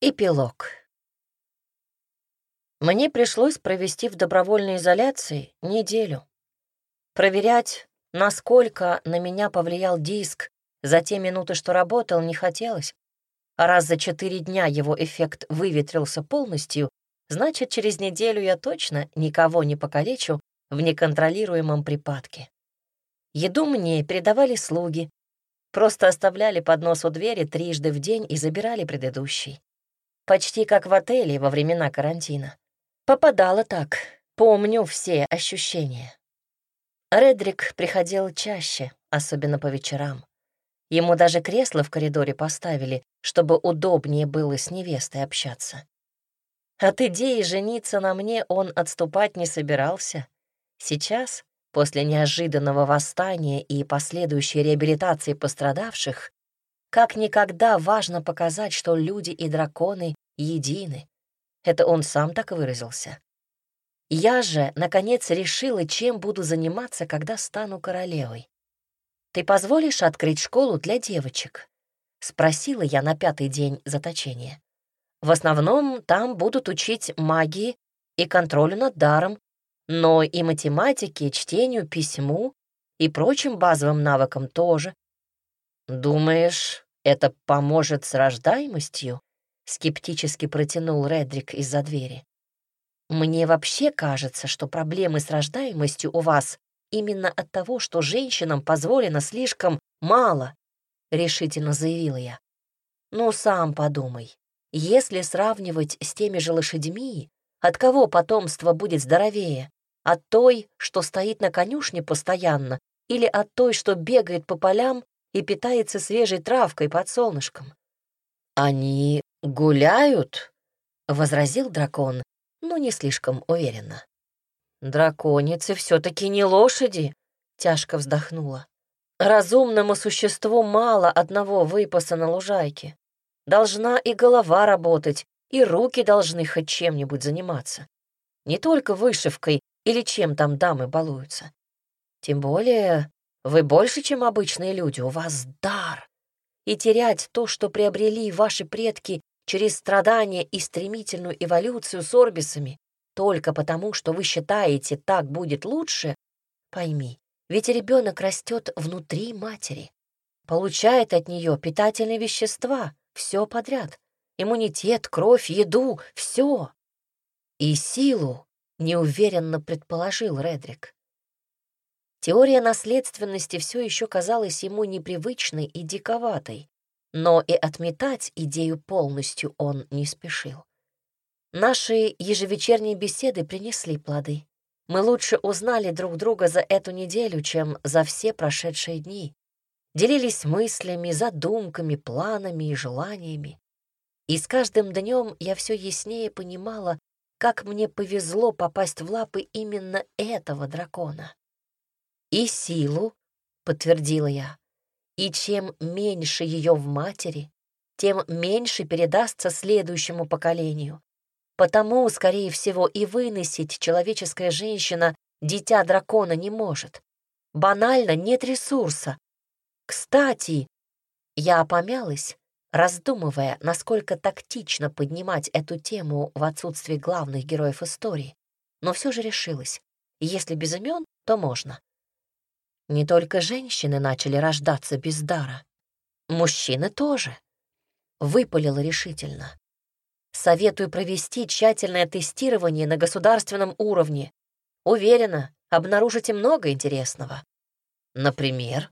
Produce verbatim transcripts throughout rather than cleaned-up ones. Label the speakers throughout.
Speaker 1: Эпилог. Мне пришлось провести в добровольной изоляции неделю. Проверять, насколько на меня повлиял диск за те минуты, что работал, не хотелось. А раз за четыре дня его эффект выветрился полностью, значит, через неделю я точно никого не покалечу в неконтролируемом припадке. Еду мне передавали слуги, просто оставляли поднос у двери трижды в день и забирали предыдущий. Почти как в отеле во времена карантина. Попадала так, помню все ощущения. Редрик приходил чаще, особенно по вечерам. Ему даже кресло в коридоре поставили, чтобы удобнее было с невестой общаться. От идеи жениться на мне он отступать не собирался. Сейчас, после неожиданного восстания и последующей реабилитации пострадавших, как никогда важно показать, что люди и драконы едины. Это он сам так выразился. Я же, наконец, решила, чем буду заниматься, когда стану королевой. «Ты позволишь открыть школу для девочек?» — спросила я на пятый день заточения. «В основном там будут учить магии и контролю над даром, но и математике, чтению, письму и прочим базовым навыкам тоже». «Думаешь, это поможет с рождаемостью?» — скептически протянул Редрик из-за двери. «Мне вообще кажется, что проблемы с рождаемостью у вас именно от того, что женщинам позволено слишком мало», — решительно заявила я. «Ну, сам подумай, если сравнивать с теми же лошадьми, от кого потомство будет здоровее? От той, что стоит на конюшне постоянно, или от той, что бегает по полям и питается свежей травкой под солнышком?» «Они гуляют?» — возразил дракон, но не слишком уверенно. «Драконицы все-таки не лошади», — тяжко вздохнула. «Разумному существу мало одного выпаса на лужайке. Должна и голова работать, и руки должны хоть чем-нибудь заниматься. Не только вышивкой или чем там дамы балуются. Тем более вы больше, чем обычные люди, у вас дар. И терять то, что приобрели ваши предки через страдания и стремительную эволюцию с орбисами, только потому, что вы считаете, так будет лучше, пойми, ведь ребенок растет внутри матери, получает от нее питательные вещества, все подряд, иммунитет, кровь, еду, все. И силу, неуверенно предположил Редрик. Теория наследственности все еще казалась ему непривычной и диковатой, но и отметать идею полностью он не спешил. Наши ежевечерние беседы принесли плоды. Мы лучше узнали друг друга за эту неделю, чем за все прошедшие дни. Делились мыслями, задумками, планами и желаниями. И с каждым днем я все яснее понимала, как мне повезло попасть в лапы именно этого дракона. «И силу», — подтвердила я, «и чем меньше ее в матери, тем меньше передастся следующему поколению. Потому, скорее всего, и выносить человеческая женщина дитя дракона не может. Банально нет ресурса. Кстати, я помялась, раздумывая, насколько тактично поднимать эту тему в отсутствии главных героев истории, но все же решилась. Если без имен, то можно. Не только женщины начали рождаться без дара. Мужчины тоже. Выпалила решительно. Советую провести тщательное тестирование на государственном уровне. Уверена, обнаружите много интересного. Например,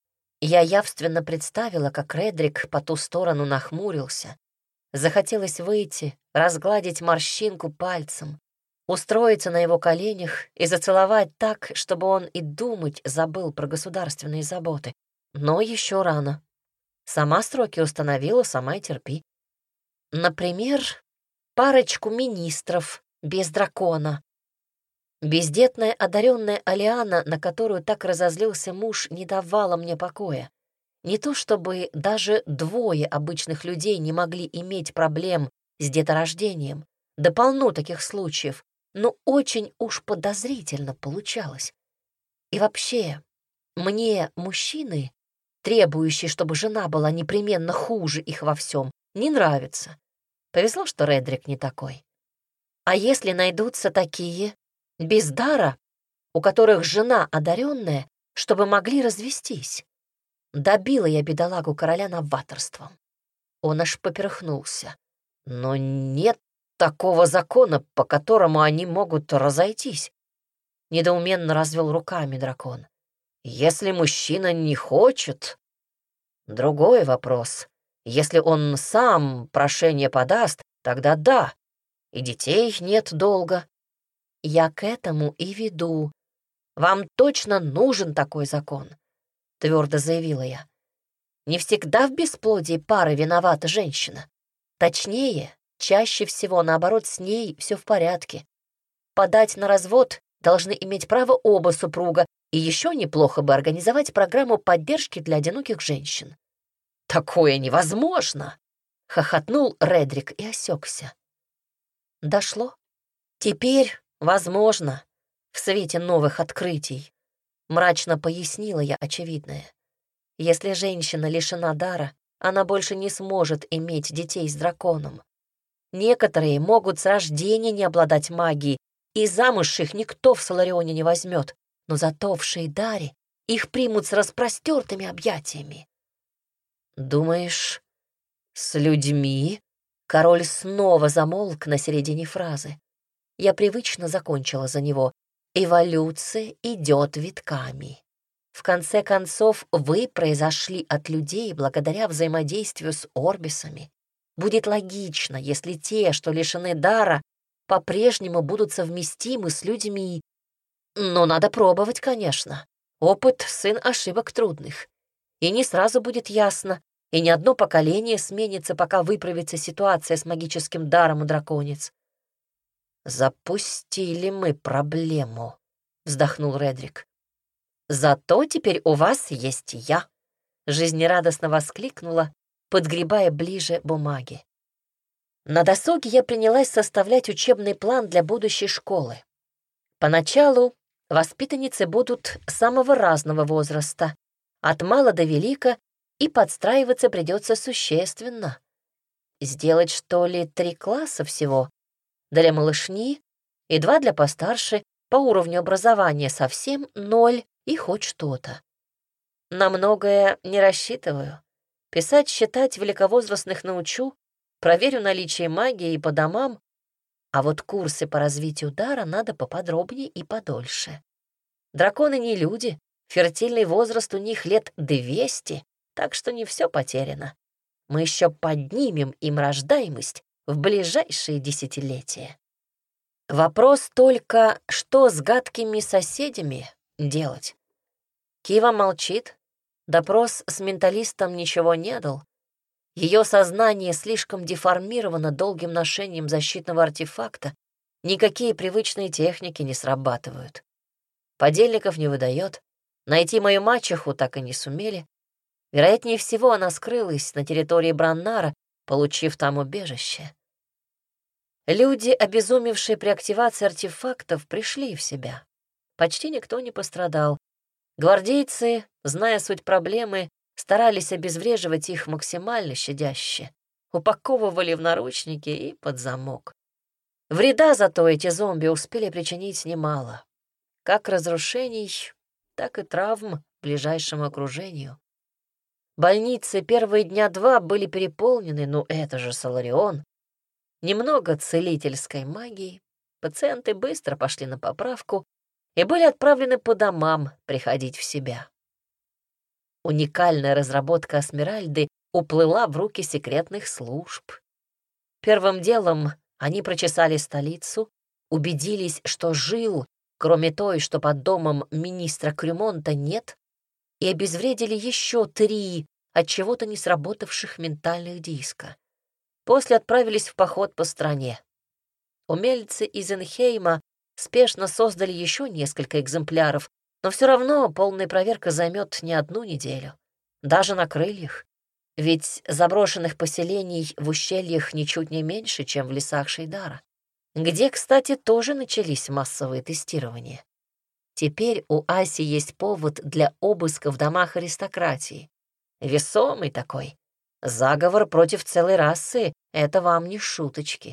Speaker 1: я явственно представила, как Редрик по ту сторону нахмурился. Захотелось выйти, разгладить морщинку пальцем, устроиться на его коленях и зацеловать так, чтобы он и думать забыл про государственные заботы. Но еще рано. Сама сроки установила, сама и терпи. Например, парочку министров без дракона. Бездетная одаренная Алиана, на которую так разозлился муж, не давала мне покоя. Не то чтобы даже двое обычных людей не могли иметь проблем с деторождением. Да полно таких случаев, но очень уж подозрительно получалось. И вообще, мне мужчины, требующие, чтобы жена была непременно хуже их во всем, не нравятся. Повезло, что Редрик не такой. А если найдутся такие, без дара, у которых жена одаренная, чтобы могли развестись? Добила я бедолагу короля новаторством. Он аж поперхнулся. Но нет такого закона, по которому они могут разойтись. Недоуменно развел руками дракон. Если мужчина не хочет... Другой вопрос. Если он сам прошение подаст, тогда да, и детей нет долго. Я к этому и веду. Вам точно нужен такой закон, твердо заявила я. Не всегда в бесплодии пары виновата женщина. Точнее, чаще всего, наоборот, с ней все в порядке. Подать на развод должны иметь право оба супруга, и еще неплохо бы организовать программу поддержки для одиноких женщин. «Такое невозможно!» — хохотнул Редрик и осекся. Дошло. Теперь возможно, в свете новых открытий. Мрачно пояснила я очевидное. Если женщина лишена дара, она больше не сможет иметь детей с драконом. Некоторые могут с рождения не обладать магией, и замуж их никто в Соларионе не возьмет, но зато в Шейдаре их примут с распростертыми объятиями. «Думаешь, с людьми?» Король снова замолк на середине фразы. Я привычно закончила за него. «Эволюция идет витками. В конце концов, вы произошли от людей благодаря взаимодействию с орбисами. Будет логично, если те, что лишены дара, по-прежнему будут совместимы с людьми. Но надо пробовать, конечно. Опыт — сын ошибок трудных. И не сразу будет ясно, и не одно поколение сменится, пока выправится ситуация с магическим даром у драконец». «Запустили мы проблему», — вздохнул Редрик. «Зато теперь у вас есть я», — жизнерадостно воскликнула, подгребая ближе бумаги. На досуге я принялась составлять учебный план для будущей школы. Поначалу воспитанницы будут самого разного возраста, от мала до велика, и подстраиваться придется существенно. Сделать, что ли, три класса всего? Для малышни и два для постарше, по уровню образования совсем ноль и хоть что-то. На многое не рассчитываю. Писать, считать великовозрастных научу, проверю наличие магии и по домам, а вот курсы по развитию дара надо поподробнее и подольше. Драконы не люди, фертильный возраст у них лет двести, так что не все потеряно. Мы еще поднимем им рождаемость в ближайшие десятилетия. Вопрос только, что с гадкими соседями делать? Кива молчит. Допрос с менталистом ничего не дал. Ее сознание слишком деформировано долгим ношением защитного артефакта. Никакие привычные техники не срабатывают. Подельников не выдает. Найти мою мачеху так и не сумели. Вероятнее всего, она скрылась на территории Браннара, получив там убежище. Люди, обезумевшие при активации артефактов, пришли в себя. Почти никто не пострадал. Гвардейцы, зная суть проблемы, старались обезвреживать их максимально щадяще, упаковывали в наручники и под замок. Вреда зато эти зомби успели причинить немало. Как разрушений, так и травм ближайшему окружению. Больницы первые дня два были переполнены, но это же Соларион. Немного целительской магии, пациенты быстро пошли на поправку и были отправлены по домам приходить в себя. Уникальная разработка Асмеральды уплыла в руки секретных служб. Первым делом они прочесали столицу, убедились, что жил, кроме той, что под домом министра Крюмонта, нет, и обезвредили еще три от чего-то не сработавших ментальных диска. После отправились в поход по стране. Умельцы из Энхейма спешно создали еще несколько экземпляров, но все равно полная проверка займет не одну неделю, даже на крыльях. Ведь заброшенных поселений в ущельях ничуть не меньше, чем в лесах Шейдара, где, кстати, тоже начались массовые тестирования. Теперь у Аси есть повод для обыска в домах аристократии. Весомый такой. Заговор против целой расы — это вам не шуточки.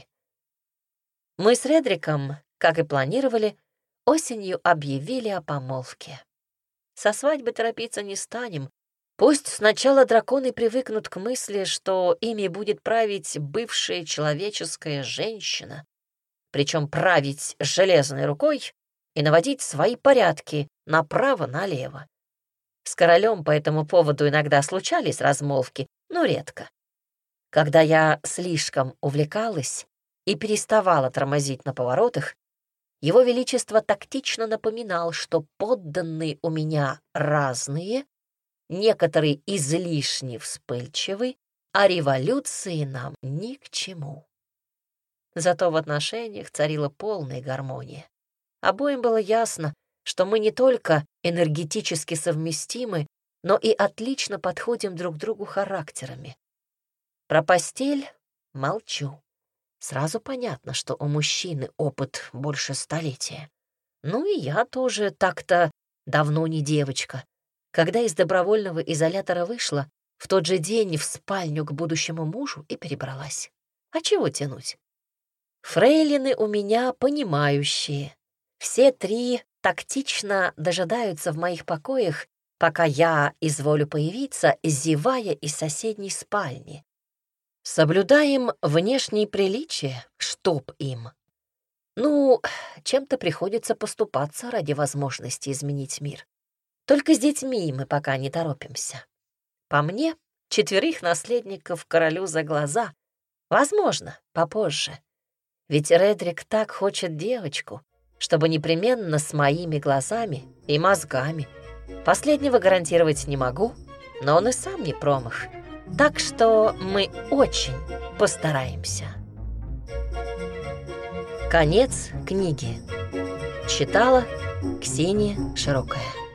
Speaker 1: Мы с Редриком, как и планировали, осенью объявили о помолвке. Со свадьбы торопиться не станем. Пусть сначала драконы привыкнут к мысли, что ими будет править бывшая человеческая женщина, причем править железной рукой и наводить свои порядки направо-налево. С королем по этому поводу иногда случались размолвки, но редко. Когда я слишком увлекалась и переставала тормозить на поворотах, его Величество тактично напоминал, что подданные у меня разные, некоторые излишне вспыльчивы, а революции нам ни к чему. Зато в отношениях царила полная гармония. Обоим было ясно, что мы не только энергетически совместимы, но и отлично подходим друг другу характерами. Про постель молчу. Сразу понятно, что у мужчины опыт больше столетия. Ну и я тоже так-то давно не девочка. Когда из добровольного изолятора вышла, в тот же день в спальню к будущему мужу и перебралась. А чего тянуть? Фрейлины у меня понимающие. Все три тактично дожидаются в моих покоях, пока я изволю появиться, зевая из соседней спальни. Соблюдаем внешние приличия, чтоб им. Ну, чем-то приходится поступаться ради возможности изменить мир. Только с детьми мы пока не торопимся. По мне, четверых наследников королю за глаза. Возможно, попозже. Ведь Редрик так хочет девочку, чтобы непременно с моими глазами и мозгами. Последнего гарантировать не могу, но он и сам не промах. Так что мы очень постараемся. Конец книги. Читала Ксения Широкая.